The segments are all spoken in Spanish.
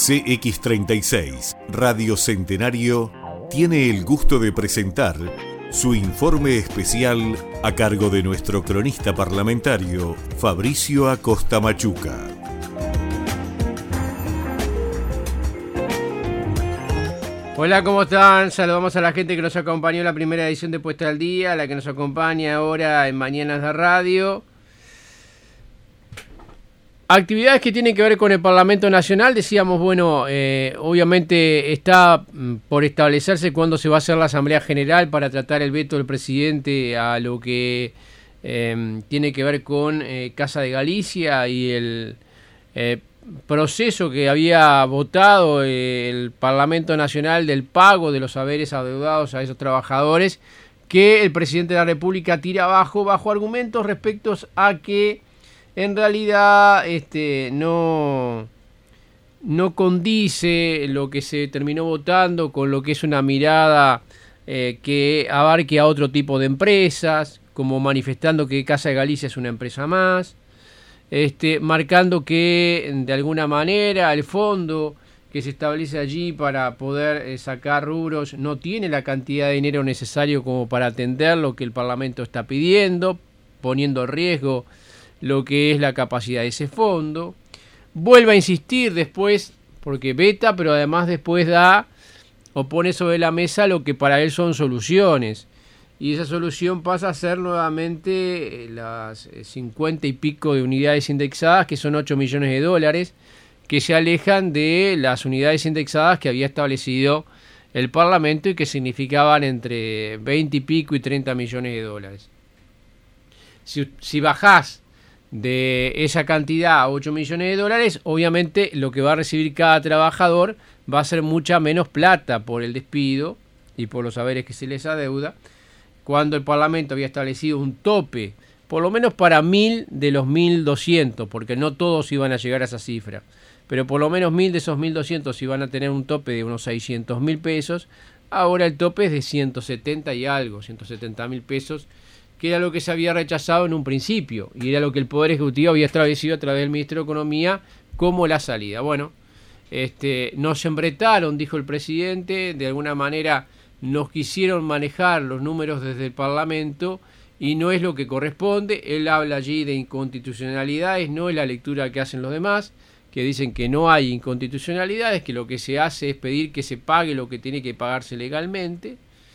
CX36 Radio Centenario tiene el gusto de presentar su informe especial a cargo de nuestro cronista parlamentario Fabricio Acosta Machuca. Hola, ¿cómo están? Saludamos a la gente que nos acompañó en la primera edición de Puesta al Día, la que nos acompaña ahora en Mañanas de Radio. Actividades que tienen que ver con el Parlamento Nacional, decíamos, bueno, obviamente está por establecerse cuándo se va a hacer la Asamblea General para tratar el veto del presidente a lo que tiene que ver con Casa de Galicia y el proceso que había votado el Parlamento Nacional del pago de los haberes adeudados a esos trabajadores, que el presidente de la República tira abajo bajo argumentos respecto a que en realidad no condice lo que se terminó votando con lo que es una mirada que abarque a otro tipo de empresas, como manifestando que Casa de Galicia es una empresa más, marcando que de alguna manera el fondo que se establece allí para poder sacar rubros no tiene la cantidad de dinero necesario como para atender lo que el Parlamento está pidiendo, poniendo en riesgo lo que es la capacidad de ese fondo. Vuelve a insistir después, porque veta, pero además después da o pone sobre la mesa lo que para él son soluciones. Y esa solución pasa a ser nuevamente las 50 y pico de unidades indexadas, que son 8 millones de dólares, que se alejan de las unidades indexadas que había establecido el Parlamento y que significaban entre 20 y pico y 30 millones de dólares. Si bajás de esa cantidad a 8 millones de dólares, obviamente lo que va a recibir cada trabajador va a ser mucha menos plata por el despido y por los haberes que se les adeuda, cuando el Parlamento había establecido un tope, por lo menos para 1.000 de los 1.200, porque no todos iban a llegar a esa cifra, pero por lo menos 1.000 de esos 1.200 iban a tener un tope de unos 600.000 pesos, ahora el tope es de 170 y algo, 170.000 pesos, que era lo que se había rechazado en un principio, y era lo que el Poder Ejecutivo había establecido a través del Ministro de Economía como la salida. Bueno, nos embretaron, dijo el presidente, de alguna manera nos quisieron manejar los números desde el Parlamento, y no es lo que corresponde. Él habla allí de inconstitucionalidades, no es la lectura que hacen los demás, que dicen que no hay inconstitucionalidades, que lo que se hace es pedir que se pague lo que tiene que pagarse legalmente.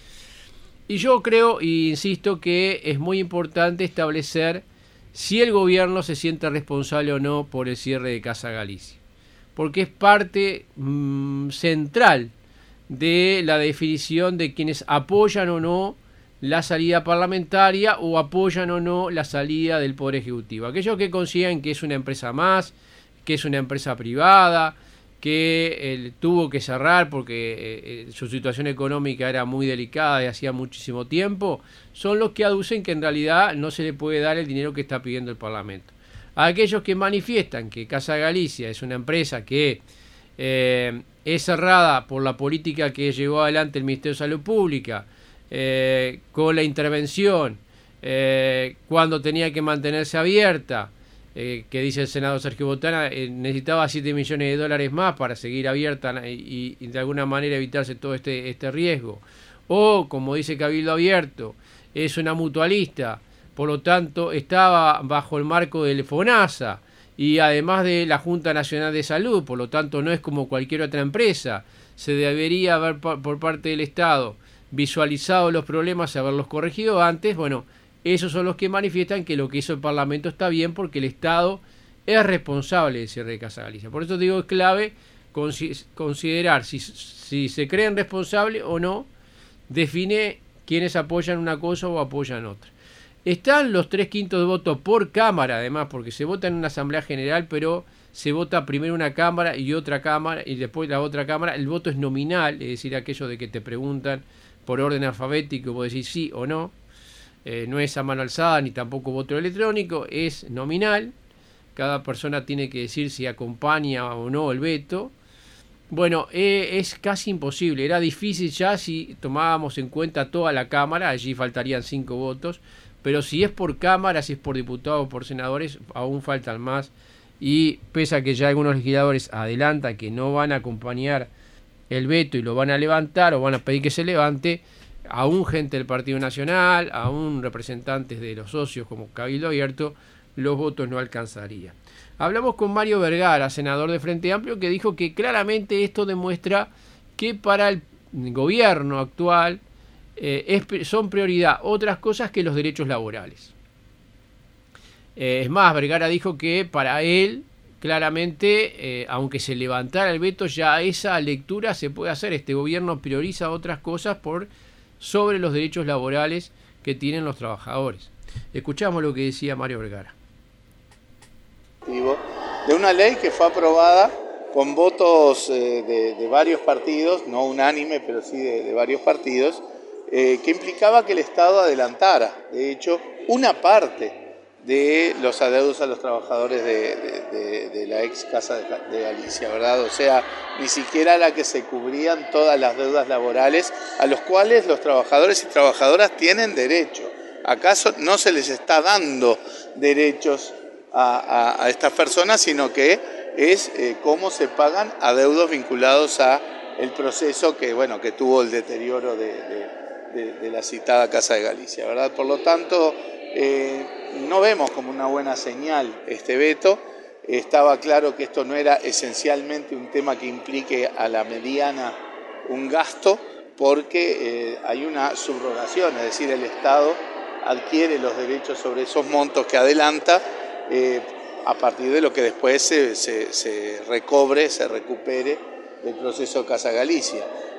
Y yo creo, e insisto, que es muy importante establecer si el gobierno se siente responsable o no por el cierre de Casa Galicia, porque es parte central de la definición de quienes apoyan o no la salida parlamentaria o apoyan o no la salida del Poder Ejecutivo. Aquellos que consideran que es una empresa más, que es una empresa privada, que tuvo que cerrar porque su situación económica era muy delicada y hacía muchísimo tiempo, son los que aducen que en realidad no se le puede dar el dinero que está pidiendo el Parlamento. A aquellos que manifiestan que Casa de Galicia es una empresa que es cerrada por la política que llevó adelante el Ministerio de Salud Pública, con la intervención, cuando tenía que mantenerse abierta, que dice el senador Sergio Botana, necesitaba 7 millones de dólares más para seguir abierta y de alguna manera evitarse todo este riesgo. O, como dice Cabildo Abierto, es una mutualista, por lo tanto estaba bajo el marco del FONASA y además de la Junta Nacional de Salud, por lo tanto no es como cualquier otra empresa. Se debería haber por parte del Estado visualizado los problemas y haberlos corregido antes. Bueno, esos son los que manifiestan que lo que hizo el Parlamento está bien porque el Estado es responsable del cierre de Casa Galicia. Por eso digo, es clave considerar si se creen responsables o no, define quiénes apoyan una cosa o apoyan otra. Están los 3/5 de voto por Cámara, además, porque se vota en una Asamblea General, pero se vota primero una Cámara y otra Cámara y después la otra Cámara. El voto es nominal, es decir, aquello de que te preguntan por orden alfabético y vos decís sí o no. No es a mano alzada ni tampoco voto electrónico, es nominal. Cada persona tiene que decir si acompaña o no el veto. Bueno, es casi imposible. Era difícil ya si tomábamos en cuenta toda la Cámara, allí faltarían 5 votos. Pero si es por Cámara, si es por diputados o por senadores, aún faltan más y pese a que ya algunos legisladores adelantan que no van a acompañar el veto y lo van a levantar o van a pedir que se levante, aún gente del Partido Nacional, aún representantes de los socios como Cabildo Abierto, los votos no alcanzarían. Hablamos con Mario Vergara, senador de Frente Amplio, que dijo que claramente esto demuestra que para el gobierno actual son prioridad otras cosas que los derechos laborales. Es más, Vergara dijo que para él, claramente, aunque se levantara el veto, ya esa lectura se puede hacer. Este gobierno prioriza otras cosas sobre los derechos laborales que tienen los trabajadores. Escuchamos lo que decía Mario Vergara. De una ley que fue aprobada con votos de varios partidos, no unánime, pero sí de varios partidos, que implicaba que el Estado adelantara, de hecho, una parte de los adeudos a los trabajadores de la ex Casa de Galicia, ¿verdad? O sea, ni siquiera la que se cubrían todas las deudas laborales a los cuales los trabajadores y trabajadoras tienen derecho. ¿Acaso no se les está dando derechos a estas personas, sino que es cómo se pagan adeudos vinculados a el proceso que tuvo el deterioro de la citada Casa de Galicia, ¿verdad? Por lo tanto, no vemos como una buena señal este veto. Estaba claro que esto no era esencialmente un tema que implique a la mediana un gasto, porque hay una subrogación, es decir, el Estado adquiere los derechos sobre esos montos que adelanta a partir de lo que después se recupere del proceso de Casa Galicia.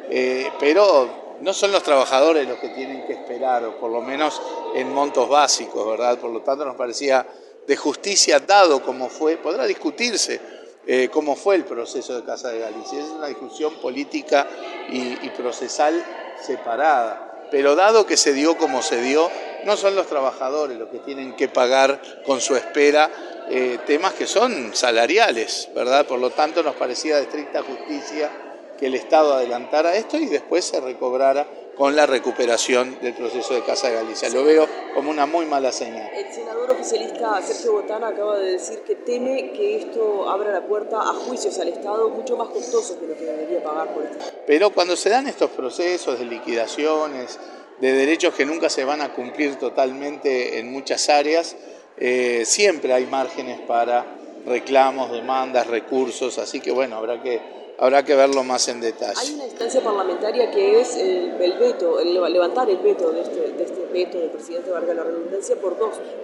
Pero no son los trabajadores los que tienen que esperar, o por lo menos en montos básicos, ¿verdad? Por lo tanto, nos parecía de justicia, dado como fue, podrá discutirse cómo fue el proceso de Casa de Galicia. Es una discusión política y procesal separada, pero dado que se dio como se dio, no son los trabajadores los que tienen que pagar con su espera temas que son salariales, ¿verdad? Por lo tanto, nos parecía de estricta justicia que el Estado adelantara esto y después se recobrara con la recuperación del proceso de Casa de Galicia. Lo veo como una muy mala señal. El senador oficialista Sergio Botana acaba de decir que teme que esto abra la puerta a juicios al Estado mucho más costosos que lo que debería pagar por esto. Pero cuando se dan estos procesos de liquidaciones, de derechos que nunca se van a cumplir totalmente en muchas áreas, siempre hay márgenes para reclamos, demandas, recursos, así que habrá que verlo más en detalle. Hay una instancia parlamentaria que es el veto, levantar el veto de este veto del presidente, valga la redundancia, por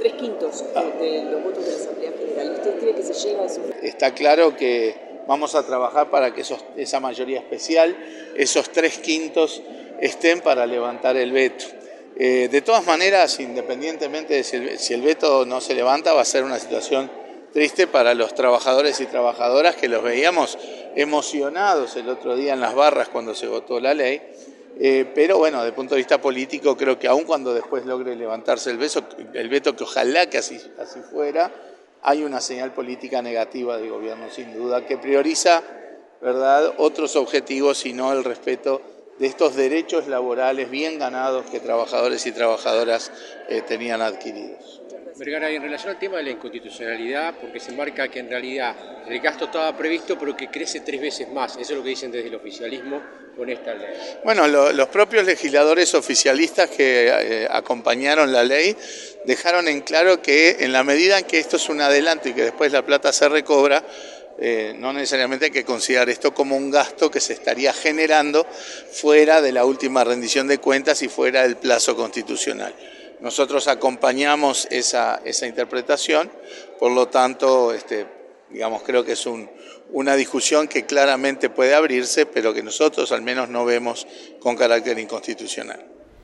3/5 de los votos de la Asamblea General. ¿Usted cree que se llega a eso? Está claro que vamos a trabajar para que esa mayoría especial, esos 3/5, estén para levantar el veto. De todas maneras, independientemente de si el veto no se levanta, va a ser una situación triste para los trabajadores y trabajadoras que los veíamos emocionados el otro día en las barras cuando se votó la ley, pero desde el punto de vista político creo que aun cuando después logre levantarse el veto, que ojalá que así fuera, hay una señal política negativa del gobierno sin duda que prioriza, ¿verdad?, otros objetivos y no el respeto de estos derechos laborales bien ganados que trabajadores y trabajadoras tenían adquiridos. Vergara, en relación al tema de la inconstitucionalidad, porque se marca que en realidad el gasto estaba previsto, pero que crece 3 veces más. Eso es lo que dicen desde el oficialismo con esta ley. Bueno, los propios legisladores oficialistas que acompañaron la ley dejaron en claro que en la medida en que esto es un adelanto y que después la plata se recobra, no necesariamente hay que considerar esto como un gasto que se estaría generando fuera de la última rendición de cuentas y fuera del plazo constitucional. Nosotros acompañamos esa interpretación, por lo tanto, creo que es una discusión que claramente puede abrirse, pero que nosotros al menos no vemos con carácter inconstitucional.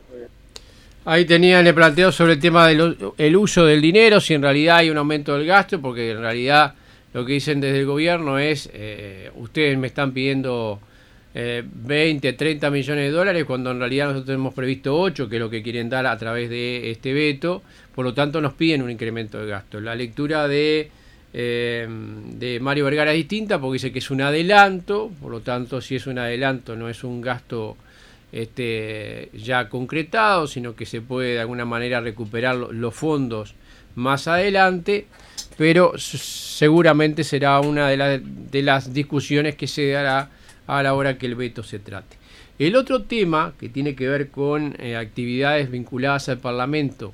Ahí le planteo sobre el tema del uso del dinero, si en realidad hay un aumento del gasto, porque en realidad lo que dicen desde el gobierno es, ustedes me están pidiendo 20, 30 millones de dólares, cuando en realidad nosotros hemos previsto 8, que es lo que quieren dar a través de este veto, por lo tanto nos piden un incremento de gasto. La lectura de Mario Vergara es distinta, porque dice que es un adelanto, por lo tanto si es un adelanto no es un gasto ya concretado, sino que se puede de alguna manera recuperar los fondos más adelante. pero seguramente será una de las discusiones que se dará a la hora que el veto se trate. El otro tema que tiene que ver con actividades vinculadas al Parlamento,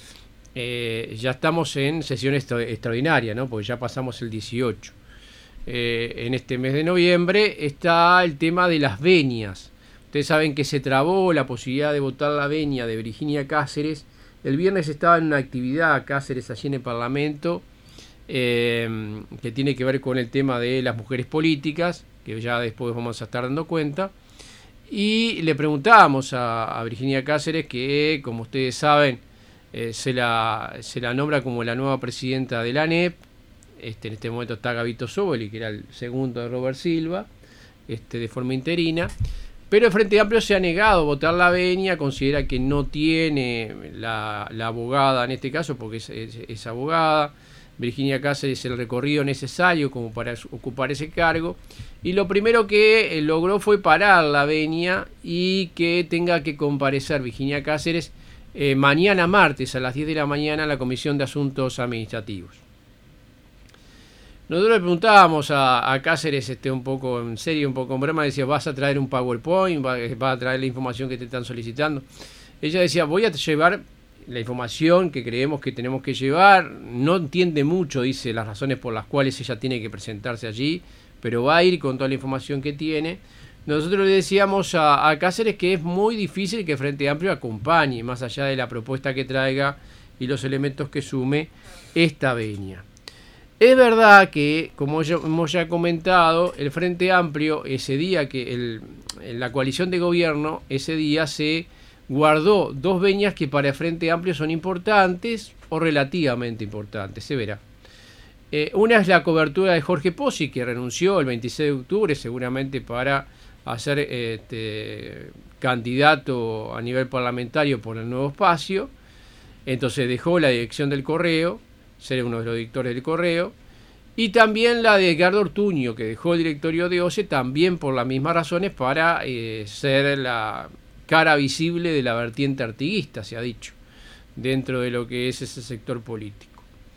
ya estamos en sesión extraordinaria, ¿no? Porque ya pasamos el 18. En este mes de noviembre está el tema de las venias. Ustedes saben que se trabó la posibilidad de votar la venia de Virginia Cáceres. El viernes estaba en una actividad Cáceres allí en el Parlamento, que tiene que ver con el tema de las mujeres políticas, que ya después vamos a estar dando cuenta. Y le preguntábamos a Virginia Cáceres, que como ustedes saben se la nombra como la nueva presidenta de la ANEP. En este momento está Gabito Soboli, que era el segundo de Robert Silva, de forma interina. Pero el Frente Amplio se ha negado a votar la venia, considera que no tiene la abogada en este caso, porque es abogada. Virginia Cáceres el recorrido necesario como para ocupar ese cargo, y lo primero que logró fue parar la venia y que tenga que comparecer Virginia Cáceres mañana martes a las 10 de la mañana a la Comisión de Asuntos Administrativos. Nosotros le preguntábamos a Cáceres un poco en serio, un poco en broma, decía, ¿vas a traer un PowerPoint? ¿Vas a traer la información que te están solicitando? Ella decía, voy a llevar la información que creemos que tenemos que llevar. No entiende mucho, dice, las razones por las cuales ella tiene que presentarse allí, pero va a ir con toda la información que tiene. Nosotros le decíamos a Cáceres que es muy difícil que Frente Amplio acompañe, más allá de la propuesta que traiga y los elementos que sume, esta venia. Es verdad que, como hemos ya comentado, el Frente Amplio, ese día que la coalición de gobierno, ese día se guardó dos venias que para el Frente Amplio son importantes o relativamente importantes, se verá. Una es la cobertura de Jorge Pozzi, que renunció el 26 de octubre, seguramente para hacer candidato a nivel parlamentario por el Nuevo Espacio. Entonces dejó la dirección del Correo, ser uno de los directores del Correo, y también la de Edgardo Ortuño, que dejó el directorio de OCE también por las mismas razones, para ser la cara visible de la vertiente artiguista, se ha dicho, dentro de lo que es ese sector político.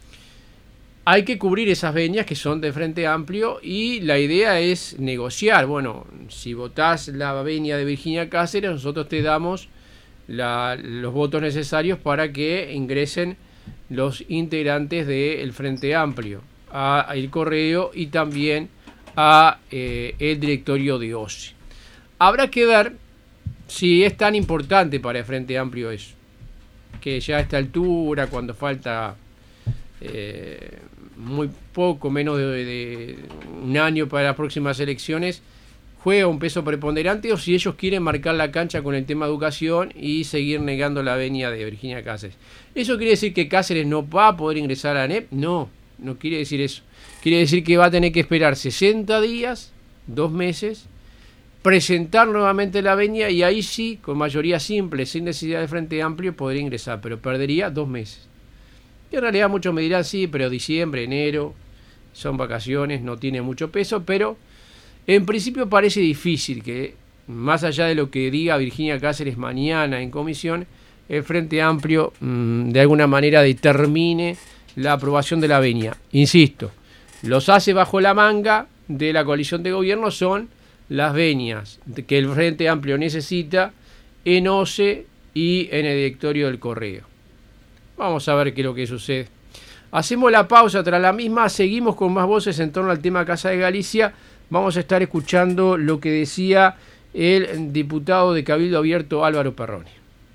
Hay que cubrir esas venias que son de Frente Amplio, y la idea es negociar. Bueno, si votás la venia de Virginia Cáceres, nosotros te damos los votos necesarios para que ingresen los integrantes del Frente Amplio a el Correo y también a el directorio de OCE. Habrá que ver si es tan importante para el Frente Amplio eso, que ya a esta altura, cuando falta muy poco, menos de un año para las próximas elecciones, juega un peso preponderante, o si ellos quieren marcar la cancha con el tema educación y seguir negando la venia de Virginia Cáceres. ¿Eso quiere decir que Cáceres no va a poder ingresar a la ANEP? No quiere decir eso. Quiere decir que va a tener que esperar 60 días, 2 meses, presentar nuevamente la venia, y ahí sí, con mayoría simple, sin necesidad de Frente Amplio, podría ingresar, pero perdería 2 meses. Y en realidad muchos me dirán, sí, pero diciembre, enero, son vacaciones, no tiene mucho peso, pero en principio parece difícil que, más allá de lo que diga Virginia Cáceres mañana en comisión, el Frente Amplio de alguna manera determine la aprobación de la venia. Insisto, los hace bajo la manga de la coalición de gobierno son las venias que el Frente Amplio necesita en OCE y en el directorio del Correo. Vamos a ver qué es lo que sucede. Hacemos la pausa, tras la misma seguimos con más voces en torno al tema Casa de Galicia. Vamos a estar escuchando lo que decía el diputado de Cabildo Abierto Álvaro Perrone.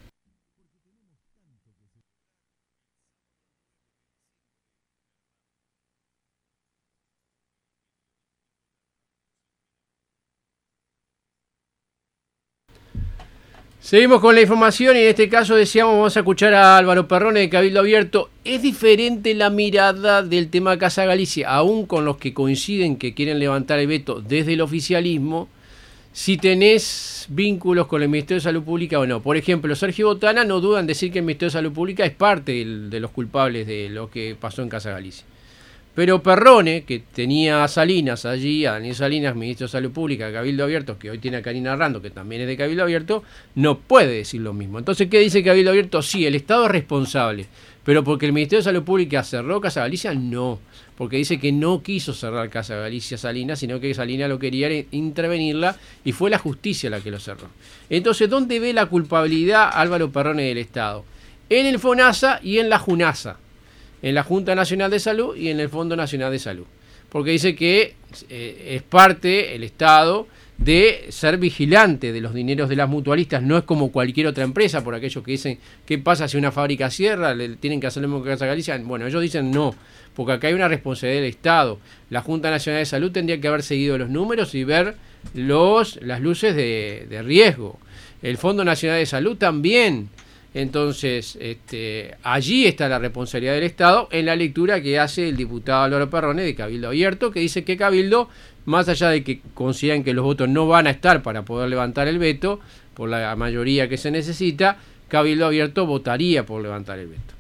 Seguimos con la información y en este caso decíamos, vamos a escuchar a Álvaro Perrone de Cabildo Abierto. Es diferente la mirada del tema Casa Galicia, aún con los que coinciden que quieren levantar el veto desde el oficialismo, si tenés vínculos con el Ministerio de Salud Pública o no. Por ejemplo, Sergio Botana no duda en decir que el Ministerio de Salud Pública es parte de los culpables de lo que pasó en Casa Galicia. Pero Perrone, que tenía a Salinas allí, a Daniel Salinas, ministro de Salud Pública de Cabildo Abierto, que hoy tiene a Karina Rando, que también es de Cabildo Abierto, no puede decir lo mismo. Entonces, ¿qué dice Cabildo Abierto? Sí, el Estado es responsable, Pero porque el Ministerio de Salud Pública cerró Casa Galicia, no. Porque dice que no quiso cerrar Casa Galicia Salinas, sino que Salinas lo quería intervenirla y fue la justicia la que lo cerró. Entonces, ¿dónde ve la culpabilidad Álvaro Perrone del Estado? En el FONASA y en la JUNASA, en la Junta Nacional de Salud y en el Fondo Nacional de Salud. Porque dice que es parte el Estado de ser vigilante de los dineros de las mutualistas, no es como cualquier otra empresa, por aquellos que dicen, ¿qué pasa si una fábrica cierra? ¿Le tienen que hacer lo mismo que Casa Galicia? Bueno, ellos dicen no, porque acá hay una responsabilidad del Estado. La Junta Nacional de Salud tendría que haber seguido los números y ver las luces de riesgo. El Fondo Nacional de Salud también. Entonces, allí está la responsabilidad del Estado en la lectura que hace el diputado Álvaro Perrone de Cabildo Abierto, que dice que Cabildo, más allá de que consideran que los votos no van a estar para poder levantar el veto, por la mayoría que se necesita, Cabildo Abierto votaría por levantar el veto.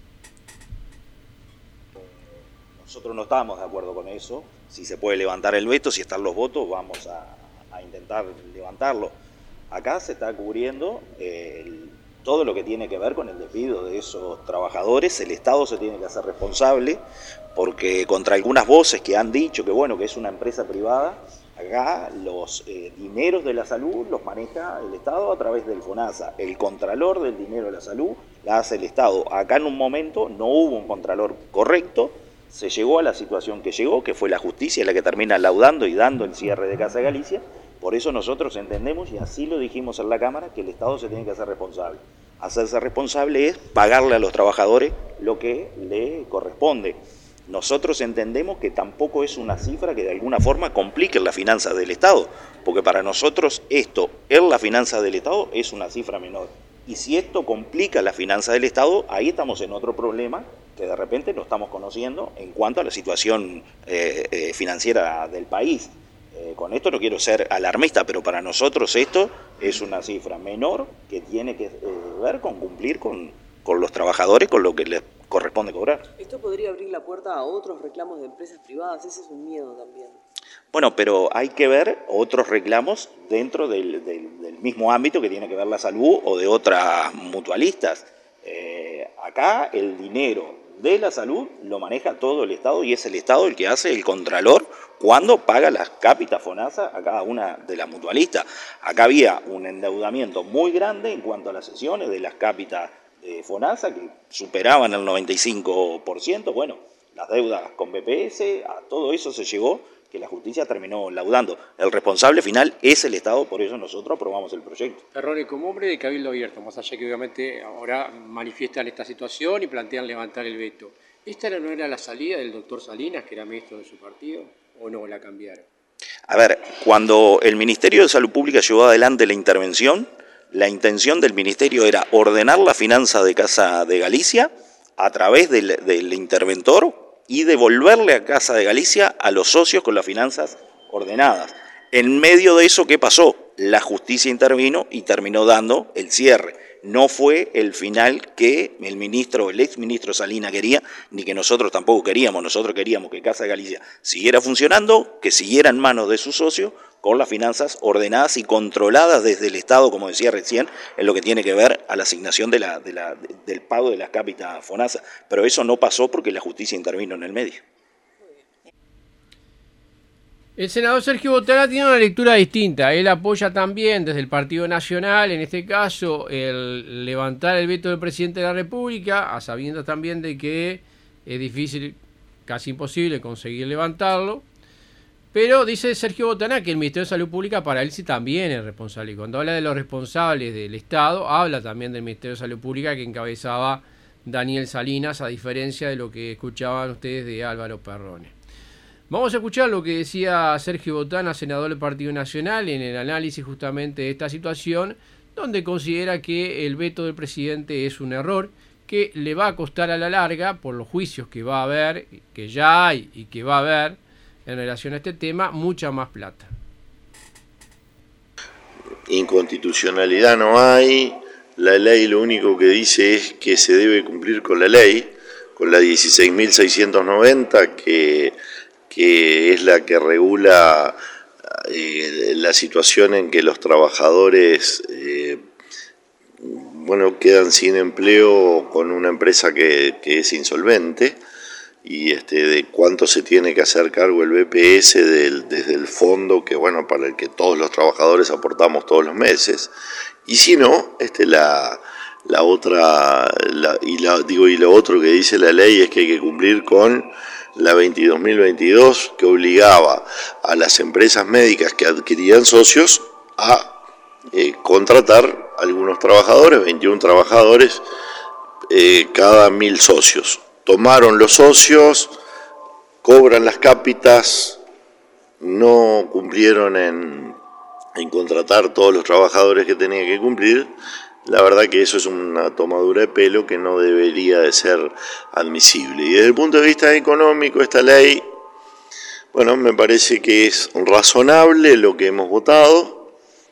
Nosotros no estamos de acuerdo con eso. Si se puede levantar el veto, si están los votos, vamos a intentar levantarlo. Acá se está cubriendo todo lo que tiene que ver con el despido de esos trabajadores. El Estado se tiene que hacer responsable, porque contra algunas voces que han dicho que bueno, que es una empresa privada, acá los dineros de la salud los maneja el Estado a través del FONASA. El contralor del dinero de la salud la hace el Estado. Acá en un momento no hubo un contralor correcto, se llegó a la situación que llegó, que fue la justicia la que termina laudando y dando el cierre de Casa Galicia. Por eso nosotros entendemos, y así lo dijimos en la Cámara, que el Estado se tiene que hacer responsable. Hacerse responsable es pagarle a los trabajadores lo que le corresponde. Nosotros entendemos que tampoco es una cifra que de alguna forma complique las finanzas del Estado, porque para nosotros esto, en la finanza del Estado, es una cifra menor. Y si esto complica la finanza del Estado, ahí estamos en otro problema que de repente no estamos conociendo en cuanto a la situación financiera del país. Con esto no quiero ser alarmista, pero para nosotros esto es una cifra menor que tiene que ver con cumplir con los trabajadores, con lo que les corresponde cobrar. Esto podría abrir la puerta a otros reclamos de empresas privadas, ese es un miedo también. Bueno, pero hay que ver otros reclamos dentro del mismo ámbito que tiene que ver la salud o de otras mutualistas. Acá el dinero de la salud lo maneja todo el Estado y es el Estado el que hace el contralor cuando paga las cápitas FONASA a cada una de las mutualistas. Acá había un endeudamiento muy grande en cuanto a las sesiones de las cápitas de FONASA que superaban el 95%. Bueno, las deudas con BPS, a todo eso se llegó, que la justicia terminó laudando. El responsable final es el Estado, por eso nosotros aprobamos el proyecto. Perrone, como hombre de Cabildo Abierto, más allá que obviamente ahora manifiestan esta situación y plantean levantar el veto, ¿esta no era la salida del doctor Salinas, que era ministro de su partido, o no la cambiaron? A ver, cuando el Ministerio de Salud Pública llevó adelante la intervención, la intención del Ministerio era ordenar la finanza de Casa de Galicia a través del interventor y devolverle a Casa de Galicia a los socios con las finanzas ordenadas. En medio de eso, ¿qué pasó? La justicia intervino y terminó dando el cierre. No fue el final que el ex ministro Salinas quería, ni que nosotros tampoco queríamos. Nosotros queríamos que Casa de Galicia siguiera funcionando, que siguiera en manos de sus socios, con las finanzas ordenadas y controladas desde el Estado, como decía recién, en lo que tiene que ver a la asignación del pago de las cápitas FONASA. Pero eso no pasó porque la justicia intervino en el medio. El senador Sergio Botana tiene una lectura distinta. Él apoya también desde el Partido Nacional, en este caso, el levantar el veto del presidente de la República, a sabiendas también de que es difícil, casi imposible, conseguir levantarlo. Pero dice Sergio Botana que el Ministerio de Salud Pública para él sí también es responsable. Y cuando habla de los responsables del Estado, habla también del Ministerio de Salud Pública que encabezaba Daniel Salinas, a diferencia de lo que escuchaban ustedes de Álvaro Perrone. Vamos a escuchar lo que decía Sergio Botana, senador del Partido Nacional, en el análisis justamente de esta situación, donde considera que el veto del presidente es un error, que le va a costar a la larga, por los juicios que va a haber, que ya hay y que va a haber, en relación a este tema, mucha más plata. Inconstitucionalidad no hay, la ley lo único que dice es que se debe cumplir con la ley, con la 16.690, que es la que regula la situación en que los trabajadores bueno, quedan sin empleo con una empresa que es insolvente, y de cuánto se tiene que hacer cargo el BPS desde el fondo que, bueno, para el que todos los trabajadores aportamos todos los meses, y si no, lo otro que dice la ley es que hay que cumplir con la 22.022, que obligaba a las empresas médicas que adquirían socios a contratar algunos trabajadores, 21 trabajadores cada 1.000 socios. Tomaron los socios, cobran las cápitas, no cumplieron en contratar todos los trabajadores que tenían que cumplir. La verdad que eso es una tomadura de pelo que no debería de ser admisible. Y desde el punto de vista económico, esta ley, bueno, me parece que es razonable lo que hemos votado,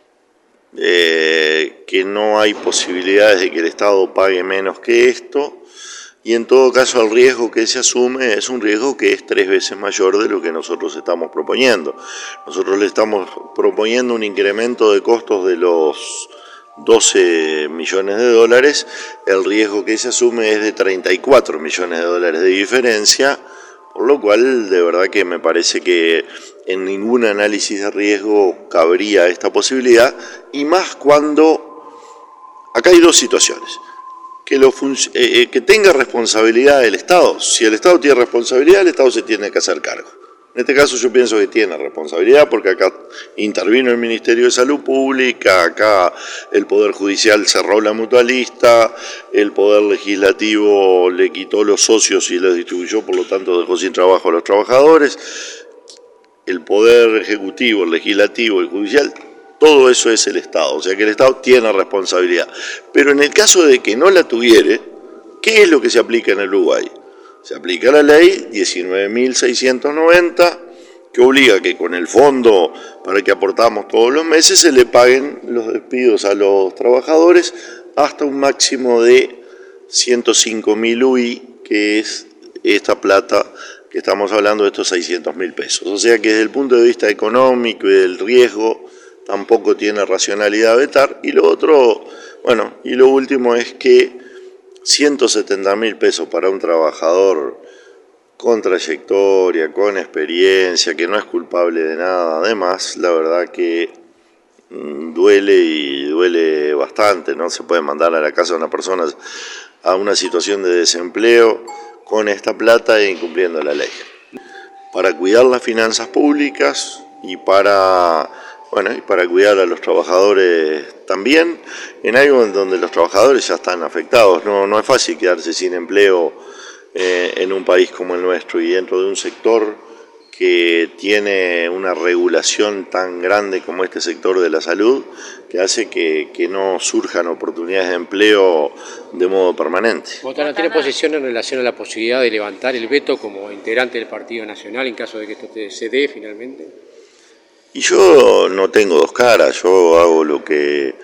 que no hay posibilidades de que el Estado pague menos que esto, y en todo caso el riesgo que se asume es un riesgo que es 3 veces mayor de lo que nosotros estamos proponiendo. Nosotros le estamos proponiendo un incremento de costos de los 12 millones de dólares, el riesgo que se asume es de 34 millones de dólares de diferencia, por lo cual de verdad que me parece que en ningún análisis de riesgo cabría esta posibilidad, y más cuando acá hay dos situaciones. Que tenga responsabilidad el Estado. Si el Estado tiene responsabilidad, el Estado se tiene que hacer cargo. En este caso yo pienso que tiene responsabilidad porque acá intervino el Ministerio de Salud Pública, acá el Poder Judicial cerró la mutualista, el Poder Legislativo le quitó los socios y los distribuyó, por lo tanto dejó sin trabajo a los trabajadores, el Poder Ejecutivo, el Legislativo, el Judicial, todo eso es el Estado, o sea que el Estado tiene responsabilidad. Pero en el caso de que no la tuviere, ¿qué es lo que se aplica en el Uruguay? Se aplica la ley 19.690, que obliga que con el fondo para el que aportamos todos los meses se le paguen los despidos a los trabajadores hasta un máximo de 105.000 UI, que es esta plata que estamos hablando de estos 600.000 pesos. O sea que desde el punto de vista económico y del riesgo tampoco tiene racionalidad vetar. Y lo otro, bueno, y lo último es que 170.000 pesos para un trabajador con trayectoria, con experiencia, que no es culpable de nada, además, la verdad que duele y duele bastante, ¿no? Se puede mandar a la casa de una persona a una situación de desempleo con esta plata e incumpliendo la ley. Para cuidar las finanzas públicas y para cuidar a los trabajadores también, en algo en donde los trabajadores ya están afectados. No es fácil quedarse sin empleo en un país como el nuestro y dentro de un sector que tiene una regulación tan grande como este sector de la salud, que hace que no surjan oportunidades de empleo de modo permanente. Botana, ¿tiene posición en relación a la posibilidad de levantar el veto como integrante del Partido Nacional en caso de que esto se dé finalmente? Y yo no tengo dos caras, yo hago lo que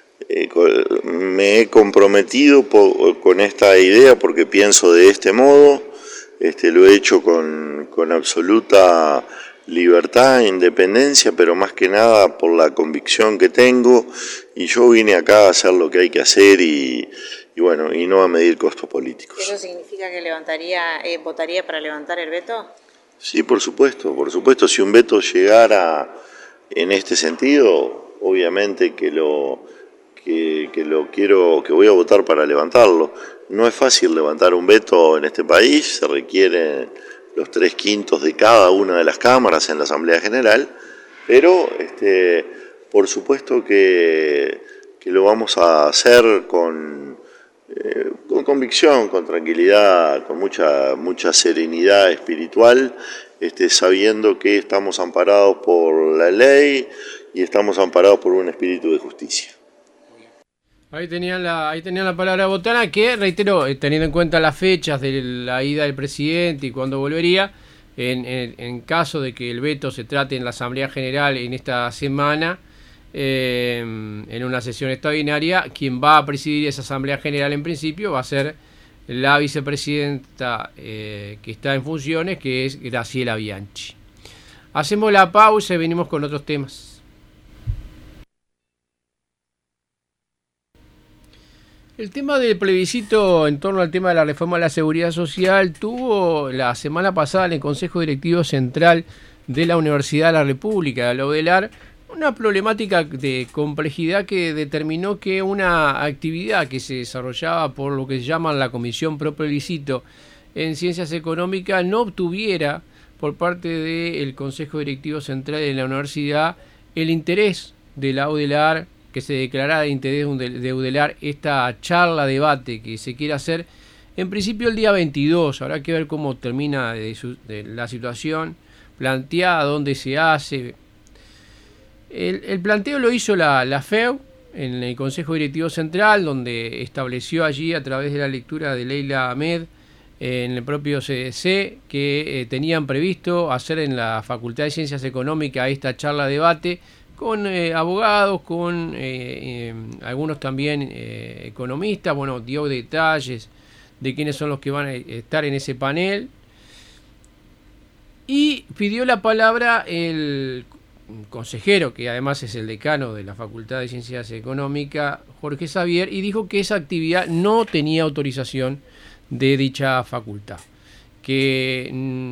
me he comprometido con esta idea porque pienso de este modo, lo he hecho con absoluta libertad e independencia, pero más que nada por la convicción que tengo, y yo vine acá a hacer lo que hay que hacer y no a medir costos políticos. ¿Eso significa que votaría para levantar el veto? Sí, por supuesto, si un veto llegara en este sentido, obviamente que voy a votar para levantarlo. No es fácil levantar un veto en este país, se requieren los 3/5 de cada una de las cámaras en la Asamblea General, pero por supuesto que lo vamos a hacer con convicción, con tranquilidad, con mucha serenidad espiritual, sabiendo que estamos amparados por la ley y estamos amparados por un espíritu de justicia. Ahí tenían la palabra de Botana, que reitero, teniendo en cuenta las fechas de la ida del presidente y cuándo volvería, en caso de que el veto se trate en la Asamblea General en esta semana, en una sesión extraordinaria, quien va a presidir esa Asamblea General en principio va a ser la vicepresidenta que está en funciones, que es Graciela Bianchi. Hacemos la pausa y venimos con otros temas. El tema del plebiscito en torno al tema de la reforma de la seguridad social tuvo la semana pasada en el Consejo Directivo Central de la Universidad de la República, de la UDELAR, una problemática de complejidad que determinó que una actividad que se desarrollaba por lo que se llama la Comisión Pro Plebiscito en Ciencias Económicas no obtuviera por parte del Consejo Directivo Central de la Universidad el interés de la UDELAR, que se declarara de interés de UDELAR esta charla, debate que se quiere hacer en principio el día 22. Habrá que ver cómo termina de la situación planteada, dónde se hace. El planteo lo hizo la FEU en el Consejo Directivo Central, donde estableció allí a través de la lectura de Leila Ahmed en el propio CDC que tenían previsto hacer en la Facultad de Ciencias Económicas esta charla debate con abogados, con algunos también economistas. Bueno, dio detalles de quiénes son los que van a estar en ese panel y pidió la palabra el consejero, que además es el decano de la Facultad de Ciencias Económicas, Jorge Xavier, y dijo que esa actividad no tenía autorización de dicha facultad, que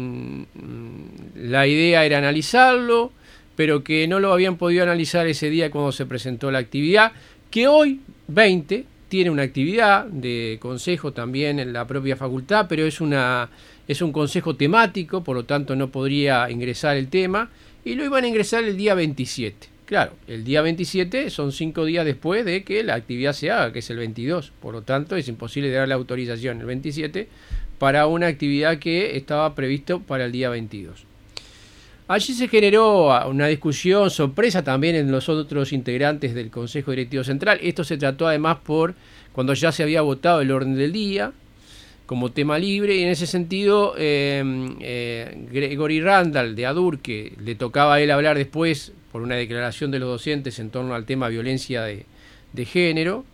la idea era analizarlo, pero que no lo habían podido analizar ese día cuando se presentó la actividad, que hoy, 20, tiene una actividad de consejo también en la propia facultad, pero es un consejo temático, por lo tanto no podría ingresar el tema, y lo iban a ingresar el día 27. Claro, el día 27 son 5 días después de que la actividad se haga, que es el 22, por lo tanto es imposible dar la autorización el 27 para una actividad que estaba previsto para el día 22. Allí se generó una discusión sorpresa también en los otros integrantes del Consejo Directivo Central. Esto se trató además cuando ya se había votado el orden del día como tema libre, y en ese sentido Gregory Randall de ADUR, que le tocaba a él hablar después por una declaración de los docentes en torno al tema violencia de género,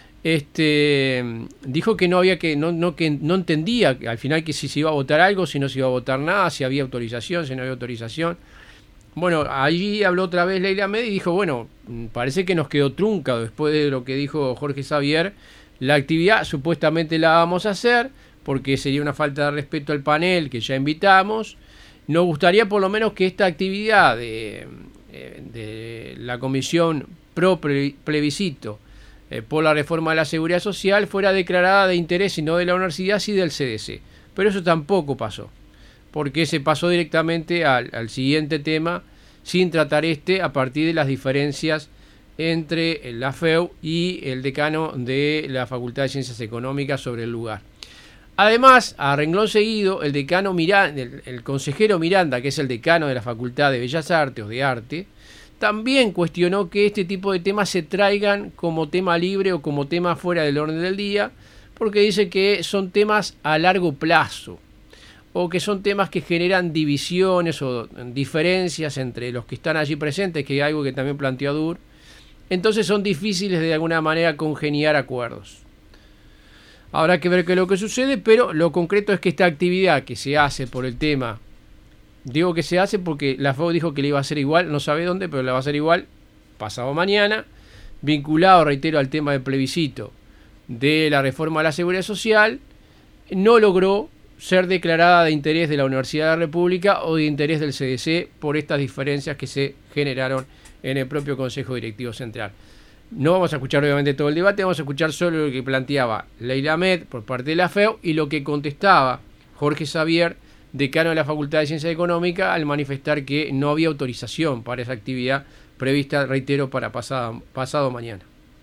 dijo que no entendía al final que si se iba a votar algo, si no se iba a votar nada, si había autorización, si no había autorización. Bueno, allí habló otra vez Leila Ahmed y dijo, bueno, parece que nos quedó trunca después de lo que dijo Jorge Xavier. La actividad supuestamente la vamos a hacer porque sería una falta de respeto al panel que ya invitamos. Nos gustaría por lo menos que esta actividad de la Comisión Pro Plebiscito por la reforma de la seguridad social fuera declarada de interés y no de la universidad, sí del CDC. Pero eso tampoco pasó, porque se pasó directamente al siguiente tema sin tratar a partir de las diferencias entre la FEU y el decano de la Facultad de Ciencias Económicas sobre el lugar. Además, a renglón seguido, el decano Miranda, el consejero Miranda, que es el decano de la Facultad de Bellas Artes o de Arte, también cuestionó que este tipo de temas se traigan como tema libre o como tema fuera del orden del día, porque dice que son temas a largo plazo, o que son temas que generan divisiones o diferencias entre los que están allí presentes, que es algo que también planteó ADUR. Entonces son difíciles de alguna manera congeniar acuerdos. Habrá que ver qué es lo que sucede, pero lo concreto es que esta actividad que se hace por el tema, digo que se hace porque la FEU dijo que le iba a hacer igual, no sabe dónde, pero la va a hacer igual pasado mañana, vinculado, reitero, al tema del plebiscito de la reforma de la seguridad social, no logró ser declarada de interés de la Universidad de la República o de interés del CDC por estas diferencias que se generaron en el propio Consejo Directivo Central. No vamos a escuchar obviamente todo el debate, vamos a escuchar solo lo que planteaba Leila Ahmed por parte de la FEU y lo que contestaba Jorge Xavier, decano de la Facultad de Ciencias Económicas, al manifestar que no había autorización para esa actividad prevista, reitero, para pasado mañana.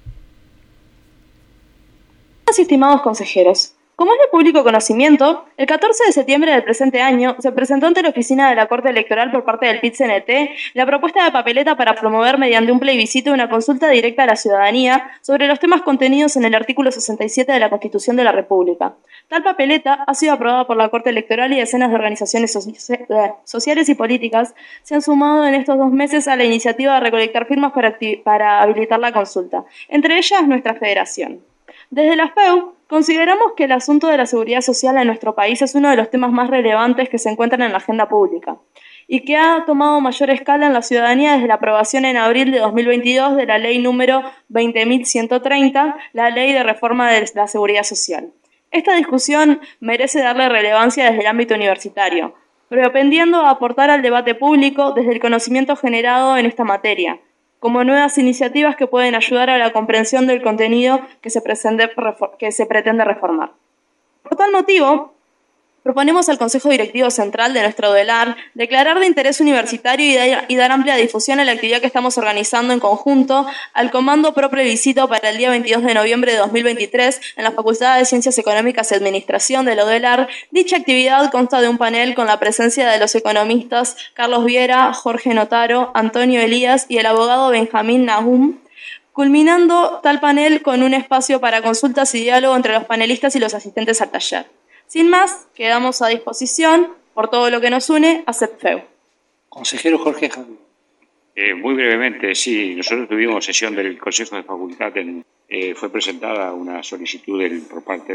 Estimados consejeros, como es de público conocimiento, el 14 de septiembre del presente año se presentó ante la oficina de la Corte Electoral por parte del PIT-CNT la propuesta de papeleta para promover mediante un plebiscito una consulta directa a la ciudadanía sobre los temas contenidos en el artículo 67 de la Constitución de la República. Tal papeleta ha sido aprobada por la Corte Electoral y decenas de organizaciones sociales y políticas se han sumado en estos 2 meses a la iniciativa de recolectar firmas para habilitar la consulta, entre ellas nuestra federación. Desde la FEU, consideramos que el asunto de la seguridad social en nuestro país es uno de los temas más relevantes que se encuentran en la agenda pública. y que ha tomado mayor escala en la ciudadanía desde la aprobación en abril de 2022 de la ley número 20.130, la ley de reforma de la seguridad social. Esta discusión merece darle relevancia desde el ámbito universitario, propendiendo a aportar al debate público desde el conocimiento generado en esta materia, como nuevas iniciativas que pueden ayudar a la comprensión del contenido que se pretende reformar. Por tal motivo, proponemos al Consejo Directivo Central de nuestro DELAR declarar de interés universitario y dar amplia difusión a la actividad que estamos organizando en conjunto al Comando Pro Plebiscito para el día 22 de noviembre de 2023 en la Facultad de Ciencias Económicas y Administración de la UDELAR. Dicha actividad consta de un panel con la presencia de los economistas Carlos Viera, Jorge Notaro, Antonio Elías y el abogado Benjamín Nahum, culminando tal panel con un espacio para consultas y diálogo entre los panelistas y los asistentes al taller. Sin más, quedamos a disposición por todo lo que nos une a CEPFEU. Consejero Jorge Javier. Muy brevemente, sí, nosotros tuvimos sesión del Consejo de Facultad, fue presentada una solicitud por parte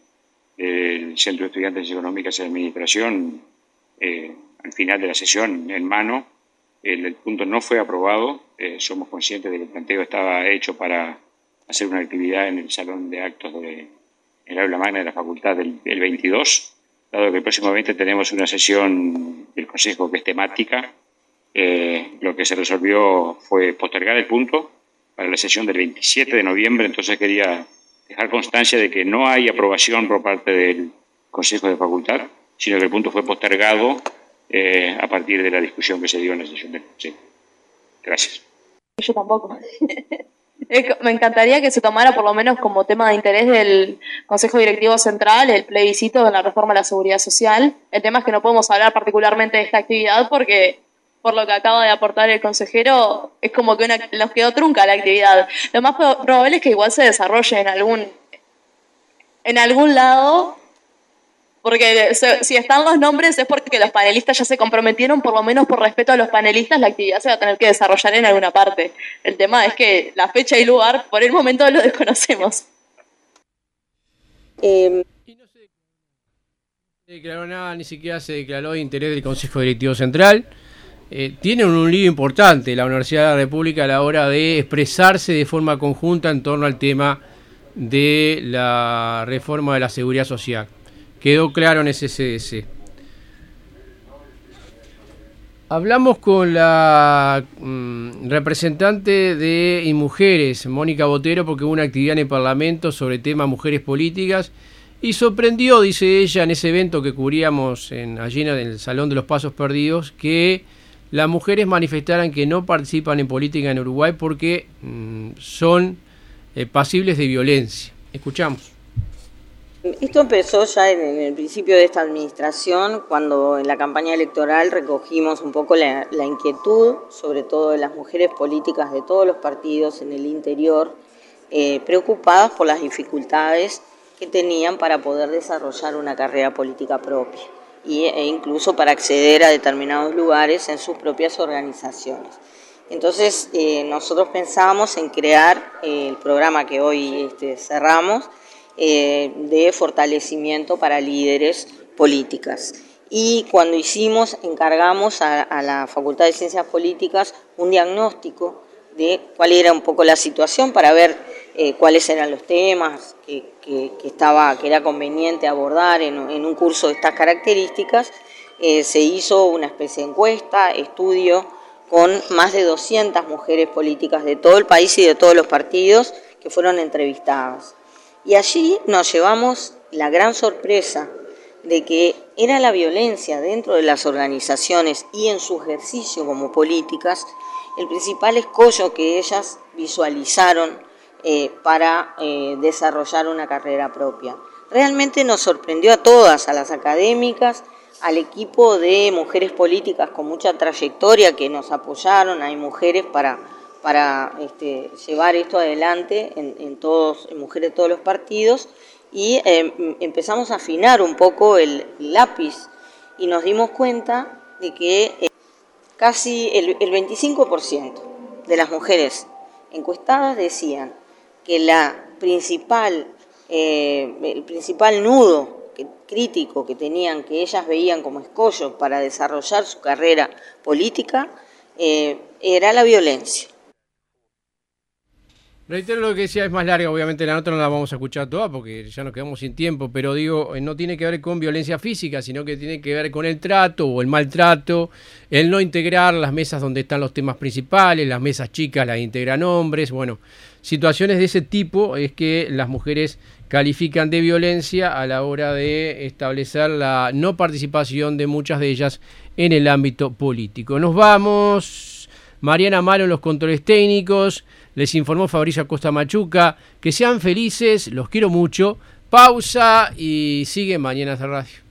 del Centro de Estudiantes Económicas y Administración al final de la sesión en mano. El punto no fue aprobado, somos conscientes de que el planteo estaba hecho para hacer una actividad en el Salón de Actos el aula magna de la facultad el 22, dado que próximamente tenemos una sesión del Consejo que es temática. Lo que se resolvió fue postergar el punto para la sesión del 27 de noviembre, entonces quería dejar constancia de que no hay aprobación por parte del Consejo de Facultad, sino que el punto fue postergado a partir de la discusión que se dio en la sesión del Consejo. Gracias. Yo tampoco. Me encantaría que se tomara por lo menos como tema de interés del Consejo Directivo Central el plebiscito de la reforma de la seguridad social. El tema es que no podemos hablar particularmente de esta actividad porque, por lo que acaba de aportar el consejero, es como que nos quedó trunca la actividad. Lo más probable es que igual se desarrolle en algún lado, porque si están los nombres es porque los panelistas ya se comprometieron, por lo menos por respeto a los panelistas, la actividad se va a tener que desarrollar en alguna parte. El tema es que la fecha y lugar, por el momento, lo desconocemos. Y no se declaró nada, ni siquiera se declaró de interés del Consejo Directivo Central. Tienen un lío importante la Universidad de la República a la hora de expresarse de forma conjunta en torno al tema de la reforma de la seguridad social. Quedó claro en ese CDC. Hablamos con la representante de InMujeres, Mónica Botero, porque hubo una actividad en el Parlamento sobre temas mujeres políticas y sorprendió, dice ella, en ese evento que cubríamos allí en el Salón de los Pasos Perdidos, que las mujeres manifestaran que no participan en política en Uruguay porque son pasibles de violencia. Escuchamos. Esto empezó ya en el principio de esta administración, cuando en la campaña electoral recogimos un poco la inquietud, sobre todo de las mujeres políticas de todos los partidos en el interior, preocupadas por las dificultades que tenían para poder desarrollar una carrera política propia e incluso para acceder a determinados lugares en sus propias organizaciones. Entonces nosotros pensamos en crear el programa que hoy cerramos, de fortalecimiento para líderes políticas. Y cuando encargamos a la Facultad de Ciencias Políticas un diagnóstico de cuál era un poco la situación para ver cuáles eran los temas que era conveniente abordar en un curso de estas características. Se hizo una especie de encuesta, estudio, con más de 200 mujeres políticas de todo el país y de todos los partidos que fueron entrevistadas. Y allí nos llevamos la gran sorpresa de que era la violencia dentro de las organizaciones y en su ejercicio como políticas el principal escollo que ellas visualizaron para desarrollar una carrera propia. Realmente nos sorprendió a todas, a las académicas, al equipo de mujeres políticas con mucha trayectoria que nos apoyaron. Hay mujeres para llevar esto adelante en mujeres de todos los partidos, y empezamos a afinar un poco el lápiz y nos dimos cuenta de que casi el 25% de las mujeres encuestadas decían que el principal nudo crítico que tenían, que ellas veían como escollo para desarrollar su carrera política, era la violencia. Reitero lo que decía, es más larga, obviamente la nota no la vamos a escuchar toda porque ya nos quedamos sin tiempo, pero digo, no tiene que ver con violencia física, sino que tiene que ver con el trato o el maltrato, el no integrar las mesas donde están los temas principales, las mesas chicas las integran hombres, bueno, situaciones de ese tipo es que las mujeres califican de violencia a la hora de establecer la no participación de muchas de ellas en el ámbito político. Nos vamos, Mariana Malo en los controles técnicos. Les informó Fabricio Acosta Machuca. Que sean felices, los quiero mucho. Pausa y sigue Mañanas de Radio.